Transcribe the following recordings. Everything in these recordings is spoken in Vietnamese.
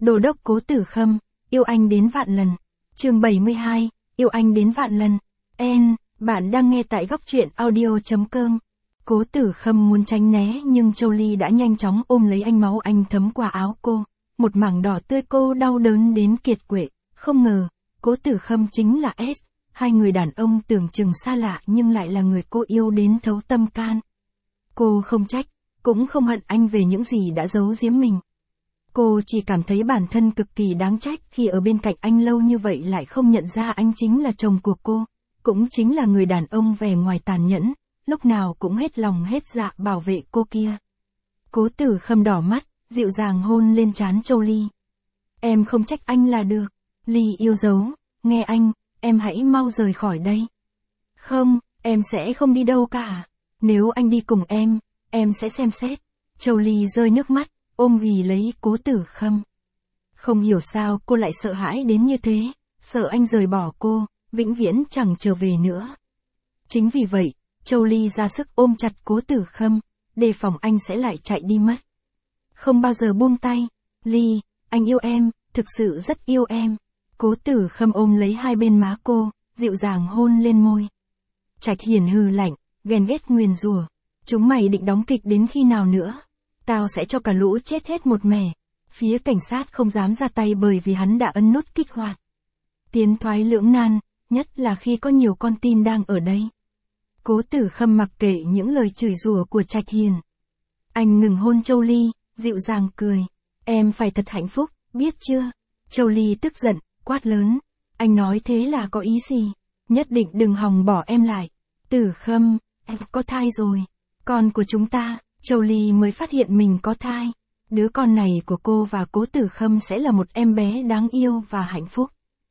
Đô đốc Cố Tử Khâm, yêu anh đến vạn lần. Chương 72, yêu anh đến vạn lần. Bạn đang nghe tại góc truyện audio.com. Cố Tử Khâm muốn tránh né nhưng Châu Ly đã nhanh chóng ôm lấy anh, máu anh thấm qua áo cô. Một mảng đỏ tươi, cô đau đớn đến kiệt quệ. Không ngờ, Cố Tử Khâm chính là S. Hai người đàn ông tưởng chừng xa lạ nhưng lại là người cô yêu đến thấu tâm can. Cô không trách, cũng không hận anh về những gì đã giấu giếm mình. Cô chỉ cảm thấy bản thân cực kỳ đáng trách khi ở bên cạnh anh lâu như vậy lại không nhận ra anh chính là chồng của cô, cũng chính là người đàn ông vẻ ngoài tàn nhẫn, lúc nào cũng hết lòng hết dạ bảo vệ cô kia. Cố Tử Khâm đỏ mắt, dịu dàng hôn lên trán Châu Ly. Em không trách anh là được. Ly yêu dấu, nghe anh, em hãy mau rời khỏi đây. Không, em sẽ không đi đâu cả. Nếu anh đi cùng em sẽ xem xét. Châu Ly rơi nước mắt, ôm ghì lấy Cố Tử Khâm. Không hiểu sao cô lại sợ hãi đến như thế, sợ anh rời bỏ cô, vĩnh viễn chẳng trở về nữa. Chính vì vậy, Châu Ly ra sức ôm chặt Cố Tử Khâm, đề phòng anh sẽ lại chạy đi mất. Không bao giờ buông tay. Ly, anh yêu em, thực sự rất yêu em. Cố Tử Khâm ôm lấy hai bên má cô, dịu dàng hôn lên môi. Trạch Hiền hừ lạnh, ghen ghét nguyền rủa. Chúng mày định đóng kịch đến khi nào nữa? Tao sẽ cho cả lũ chết hết một mẻ. Phía cảnh sát không dám ra tay bởi vì hắn đã ấn nút kích hoạt. Tiến thoái lưỡng nan, nhất là khi có nhiều con tin đang ở đây. Cố Tử Khâm mặc kệ những lời chửi rủa của Trạch Hiền. Anh ngừng hôn Châu Ly, dịu dàng cười. Em phải thật hạnh phúc, biết chưa? Châu Ly tức giận, quát lớn. Anh nói thế là có ý gì? Nhất định đừng hòng bỏ em lại. Tử Khâm, em có thai rồi. Con của chúng ta. Châu Ly mới phát hiện mình có thai. Đứa con này của cô và Cố Tử Khâm sẽ là một em bé đáng yêu và hạnh phúc.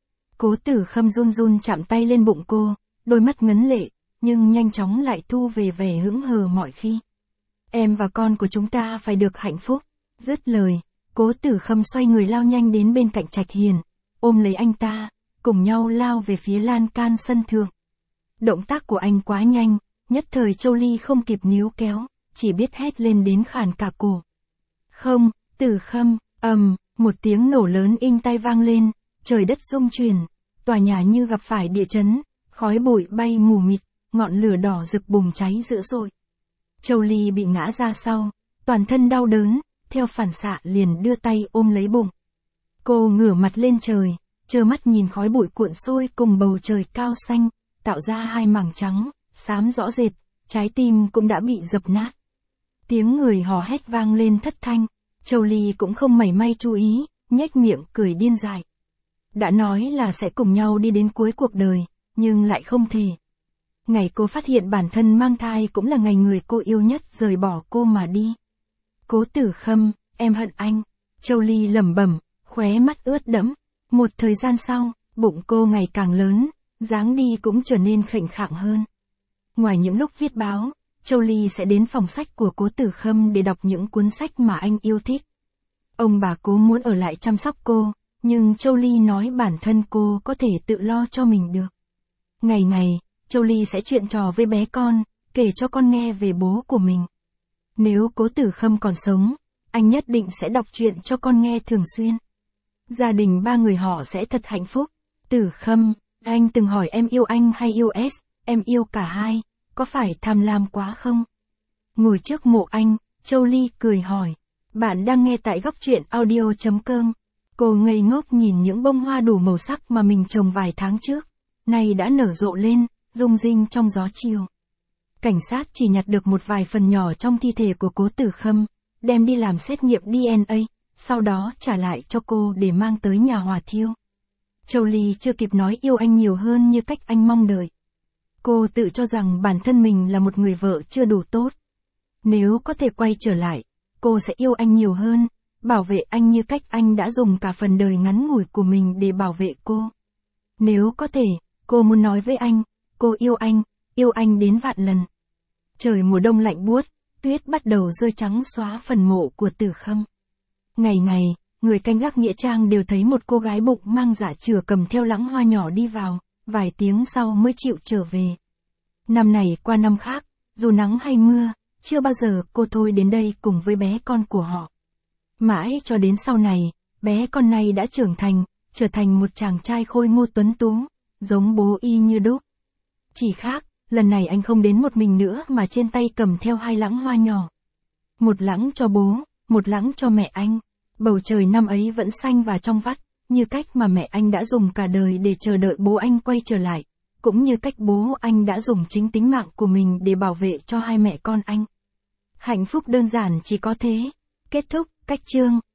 Cố Tử Khâm run run chạm tay lên bụng cô, đôi mắt ngấn lệ, nhưng nhanh chóng lại thu về vẻ hững hờ mọi khi. Em và con của chúng ta phải được hạnh phúc. Dứt lời, Cố Tử Khâm xoay người lao nhanh đến bên cạnh Trạch Hiền, ôm lấy anh ta, cùng nhau lao về phía lan can sân thượng. Động tác của anh quá nhanh, nhất thời Châu Ly không kịp níu kéo, chỉ biết hét lên đến khàn cả cổ. Không, Tử Khâm, một tiếng nổ lớn inh tai vang lên, trời đất rung chuyển, tòa nhà như gặp phải địa chấn, khói bụi bay mù mịt, ngọn lửa đỏ rực bùng cháy dữ dội. Châu Ly bị ngã ra sau, toàn thân đau đớn, theo phản xạ liền đưa tay ôm lấy bụng. Cô ngửa mặt lên trời, trơ mắt nhìn khói bụi cuộn sôi cùng bầu trời cao xanh, tạo ra hai mảng trắng, xám rõ rệt, trái tim cũng đã bị dập nát. Tiếng người hò hét vang lên thất thanh, Châu Ly cũng không mảy may chú ý, nhếch miệng cười điên dại. Đã nói là sẽ cùng nhau đi đến cuối cuộc đời, nhưng lại không thể. Ngày cô phát hiện bản thân mang thai cũng là ngày người cô yêu nhất rời bỏ cô mà đi. Cố Tử Khâm, em hận anh. Châu Ly lẩm bẩm, khóe mắt ướt đẫm. Một thời gian sau, bụng cô ngày càng lớn, dáng đi cũng trở nên khệnh khạng hơn. Ngoài những lúc viết báo, Châu Ly sẽ đến phòng sách của Cố Tử Khâm để đọc những cuốn sách mà anh yêu thích. Ông bà Cố muốn ở lại chăm sóc cô, nhưng Châu Ly nói bản thân cô có thể tự lo cho mình được. Ngày ngày, Châu Ly sẽ chuyện trò với bé con, kể cho con nghe về bố của mình. Nếu Cố Tử Khâm còn sống, anh nhất định sẽ đọc truyện cho con nghe thường xuyên. Gia đình ba người họ sẽ thật hạnh phúc. Tử Khâm, anh từng hỏi em yêu anh hay yêu S, em yêu cả hai, có phải tham lam quá không? Ngồi trước mộ anh, Châu Ly cười hỏi. Bạn đang nghe tại góc truyện audio.com. Cô ngây ngốc nhìn những bông hoa đủ màu sắc mà mình trồng vài tháng trước, nay đã nở rộ lên, rung rinh trong gió chiều. Cảnh sát chỉ nhặt được một vài phần nhỏ trong thi thể của Cố Tử Khâm, đem đi làm xét nghiệm DNA, sau đó trả lại cho cô để mang tới nhà hỏa thiêu. Châu Ly chưa kịp nói yêu anh nhiều hơn như cách anh mong đợi. Cô tự cho rằng bản thân mình là một người vợ chưa đủ tốt. Nếu có thể quay trở lại, cô sẽ yêu anh nhiều hơn, bảo vệ anh như cách anh đã dùng cả phần đời ngắn ngủi của mình để bảo vệ cô. Nếu có thể, cô muốn nói với anh, cô yêu anh đến vạn lần. Trời mùa đông lạnh buốt, tuyết bắt đầu rơi trắng xóa phần mộ của Tử Khâm. Ngày ngày, người canh gác nghĩa trang đều thấy một cô gái bụng mang dạ chửa cầm theo lẵng hoa nhỏ đi vào, vài tiếng sau mới chịu trở về. Năm này qua năm khác, dù nắng hay mưa, chưa bao giờ cô thôi đến đây cùng với bé con của họ. Mãi cho đến sau này, Bé con này đã trưởng thành, trở thành một chàng trai khôi ngô tuấn tú, giống bố y như đúc. Chỉ khác, lần này anh không đến một mình nữa mà trên tay cầm theo 2 lẵng hoa nhỏ. Một lẵng cho bố, một lẵng cho mẹ anh. Bầu trời năm ấy vẫn xanh và trong vắt, như cách mà mẹ anh đã dùng cả đời để chờ đợi bố anh quay trở lại, cũng như cách bố anh đã dùng chính tính mạng của mình để bảo vệ cho 2 mẹ con anh. Hạnh phúc đơn giản chỉ có thế. Kết thúc, cách chương.